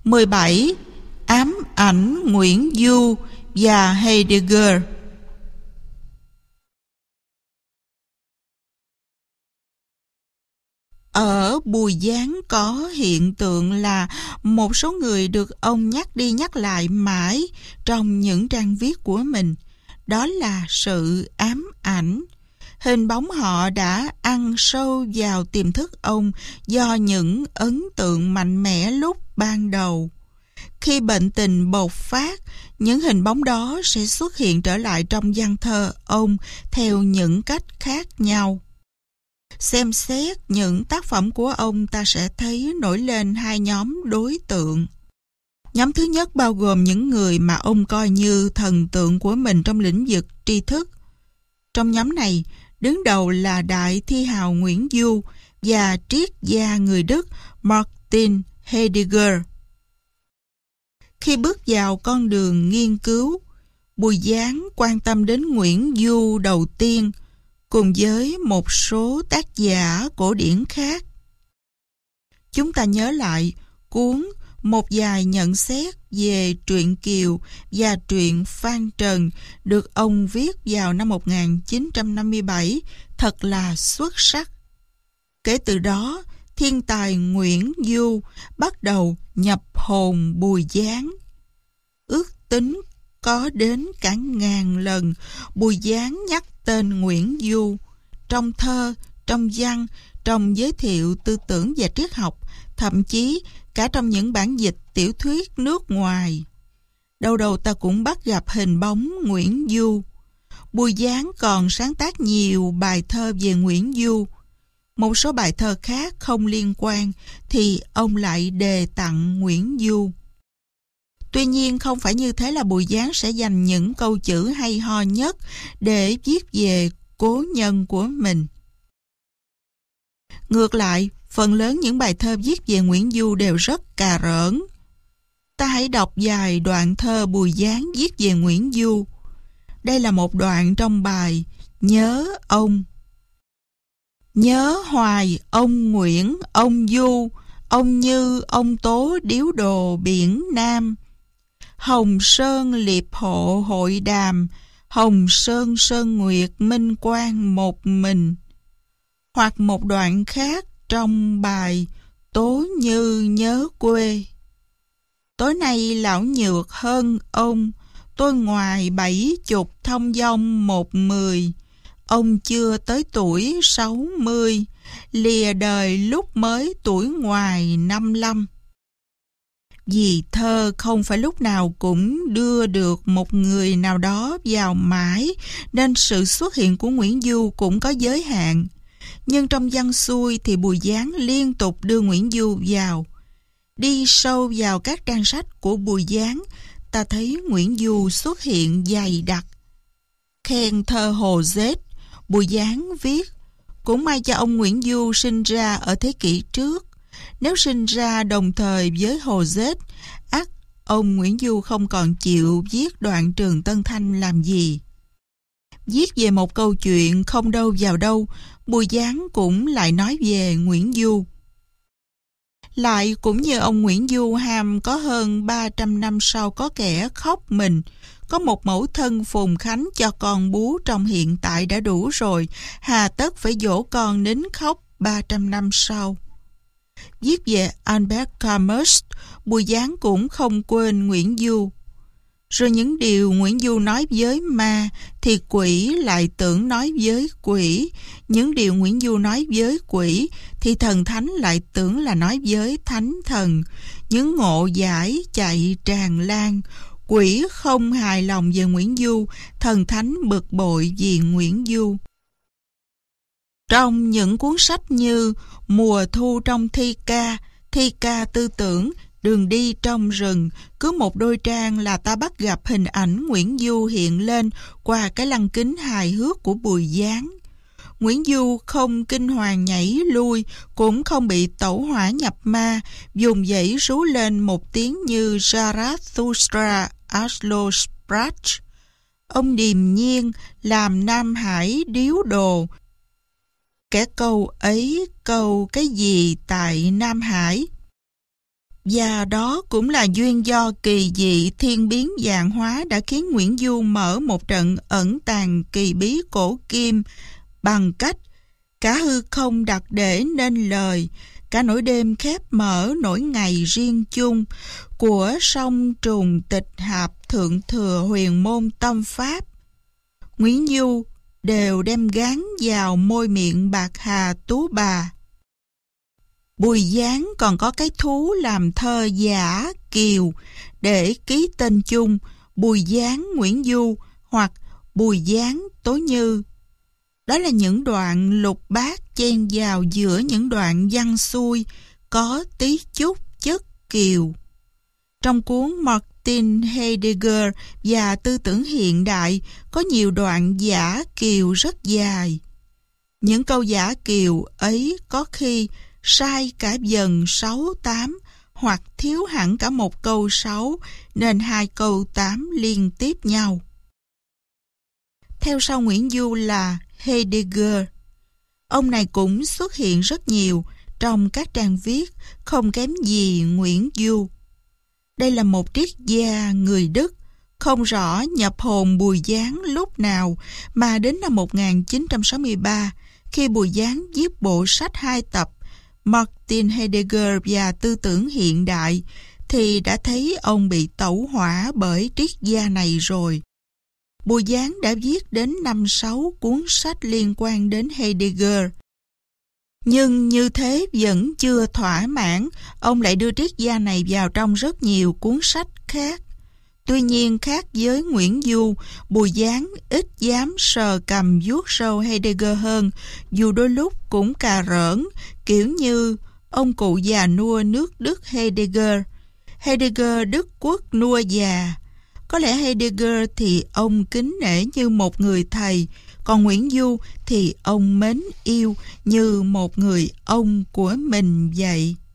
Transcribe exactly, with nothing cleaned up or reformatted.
mười bảy. Ám ảnh Nguyễn Du và Heidegger. Ở Bùi Giáng có hiện tượng là một số người được ông nhắc đi nhắc lại mãi trong những trang viết của mình. Đó là sự ám ảnh. Hình bóng họ đã ăn sâu vào tiềm thức ông do những ấn tượng mạnh mẽ lúc ban đầu. Khi bệnh tình bộc phát, những hình bóng đó sẽ xuất hiện trở lại trong văn thơ ông theo những cách khác nhau. Xem xét những tác phẩm của ông, ta sẽ thấy nổi lên hai nhóm đối tượng. Nhóm thứ nhất bao gồm những người mà ông coi như thần tượng của mình trong lĩnh vực tri thức. Trong nhóm này, đứng đầu là đại thi hào Nguyễn Du và triết gia người Đức Martin Heidegger. Khi bước vào con đường nghiên cứu, Bùi Giáng quan tâm đến Nguyễn Du đầu tiên, cùng với một số tác giả cổ điển khác. Chúng ta nhớ lại cuốn Một vài nhận xét về truyện Kiều và truyện Phan Trần được ông viết vào năm một nghìn chín trăm năm mươi bảy, thật là xuất sắc. Kể từ đó, thiên tài Nguyễn Du bắt đầu nhập hồn Bùi Giáng. Ước tính có đến cả ngàn lần Bùi Giáng nhắc tên Nguyễn Du trong thơ, trong văn, trong giới thiệu tư tưởng và triết học, thậm chí cả trong những bản dịch tiểu thuyết nước ngoài. Đâu đâu ta cũng bắt gặp hình bóng Nguyễn Du. Bùi Giáng còn sáng tác nhiều bài thơ về Nguyễn Du. Một số bài thơ khác không liên quan thì ông lại đề tặng Nguyễn Du. Tuy nhiên, không phải như thế là Bùi Giáng sẽ dành những câu chữ hay ho nhất để viết về cố nhân của mình. Ngược lại, phần lớn những bài thơ viết về Nguyễn Du đều rất cà rỡn. Ta hãy đọc vài đoạn thơ Bùi Giáng viết về Nguyễn Du. Đây là một đoạn trong bài Nhớ ông. Nhớ hoài ông Nguyễn, ông Du, ông Như, ông Tố điếu đồ biển Nam. Hồng Sơn liệp hộ hội đàm, Hồng Sơn Sơn Nguyệt minh quang một mình. Hoặc một đoạn khác trong bài Tố Như nhớ quê. Tối nay lão nhược hơn ông, tôi ngoài bảy chục thông dong một mười. Ông chưa tới tuổi sáu mươi, lìa đời lúc mới tuổi ngoài năm lăm. Vì thơ không phải lúc nào cũng đưa được một người nào đó vào mãi, nên sự xuất hiện của Nguyễn Du cũng có giới hạn. Nhưng trong văn xuôi thì Bùi Giáng liên tục đưa Nguyễn Du vào. Đi sâu vào các trang sách của Bùi Giáng, ta thấy Nguyễn Du xuất hiện dày đặc. Khen thơ Hồ Dết, Bùi Giáng viết: cũng may cho ông Nguyễn Du sinh ra ở thế kỷ trước. Nếu sinh ra đồng thời với Hồ Dết, ắt ông Nguyễn Du không còn chịu viết đoạn Trường Tân Thanh làm gì. Viết về một câu chuyện không đâu vào đâu, Bùi Giáng cũng lại nói về Nguyễn Du. Lại cũng như ông Nguyễn Du ham có hơn ba trăm năm sau có kẻ khóc mình, có một mẫu thân phùng khánh cho con bú trong hiện tại đã đủ rồi, hà tất phải dỗ con nín khóc ba trăm năm sau. Viết về Albert Camus, Bùi Giáng cũng không quên Nguyễn Du. Rồi những điều Nguyễn Du nói với ma thì quỷ lại tưởng nói với quỷ. Những điều Nguyễn Du nói với quỷ thì thần thánh lại tưởng là nói với thánh thần. Những ngộ giải chạy tràn lan. Quỷ không hài lòng về Nguyễn Du, thần thánh bực bội vì Nguyễn Du. Trong những cuốn sách như Mùa thu trong thi ca, Thi ca tư tưởng, Đường đi trong rừng, cứ một đôi trang là ta bắt gặp hình ảnh Nguyễn Du hiện lên qua cái lăng kính hài hước của Bùi Giáng. Nguyễn Du không kinh hoàng nhảy lui, cũng không bị tẩu hỏa nhập ma, dùng dãy rú lên một tiếng như Zarathustra Aslosprat. Ông điềm nhiên làm Nam Hải điếu đồ. Kẻ câu ấy câu cái gì tại Nam Hải? Và đó cũng là duyên do kỳ dị thiên biến vạn hóa đã khiến Nguyễn Du mở một trận ẩn tàng kỳ bí cổ kim bằng cách cả hư không đặt để nên lời, cả nỗi đêm khép mở nỗi ngày riêng chung của song trùng tịch hạp thượng thừa huyền môn tâm pháp. Nguyễn Du đều đem gán vào môi miệng bạc hà tú bà. Bùi Giáng còn có cái thú làm thơ giả kiều để ký tên chung Bùi Giáng Nguyễn Du hoặc Bùi Giáng Tố Như. Đó là những đoạn lục bát chen vào giữa những đoạn văn xuôi có tí chút chất kiều. Trong cuốn Martin Heidegger và Tư tưởng hiện đại có nhiều đoạn giả kiều rất dài. Những câu giả kiều ấy có khi sai cả dần sáu tám hoặc thiếu hẳn cả một câu sáu nên hai câu tám liên tiếp nhau. Theo sau Nguyễn Du là Heidegger. Ông này cũng xuất hiện rất nhiều trong các trang viết không kém gì Nguyễn Du. Đây là một triết gia người Đức, không rõ nhập hồn Bùi Giáng lúc nào mà đến năm một nghìn chín trăm sáu mươi ba, khi Bùi Giáng viết bộ sách hai tập Martin Heidegger và Tư tưởng hiện đại, thì đã thấy ông bị tẩu hỏa bởi triết gia này rồi. Bùi Giáng đã viết đến năm sáu cuốn sách liên quan đến Heidegger. Nhưng như thế vẫn chưa thỏa mãn, ông lại đưa triết gia này vào trong rất nhiều cuốn sách khác. Tuy nhiên khác với Nguyễn Du, Bùi Giáng ít dám sờ cầm vuốt râu Heidegger hơn, dù đôi lúc cũng cà rỡn, kiểu như ông cụ già nua nước Đức Heidegger. Heidegger Đức quốc nua già. Có lẽ Heidegger thì ông kính nể như một người thầy, còn Nguyễn Du thì ông mến yêu như một người ông của mình vậy.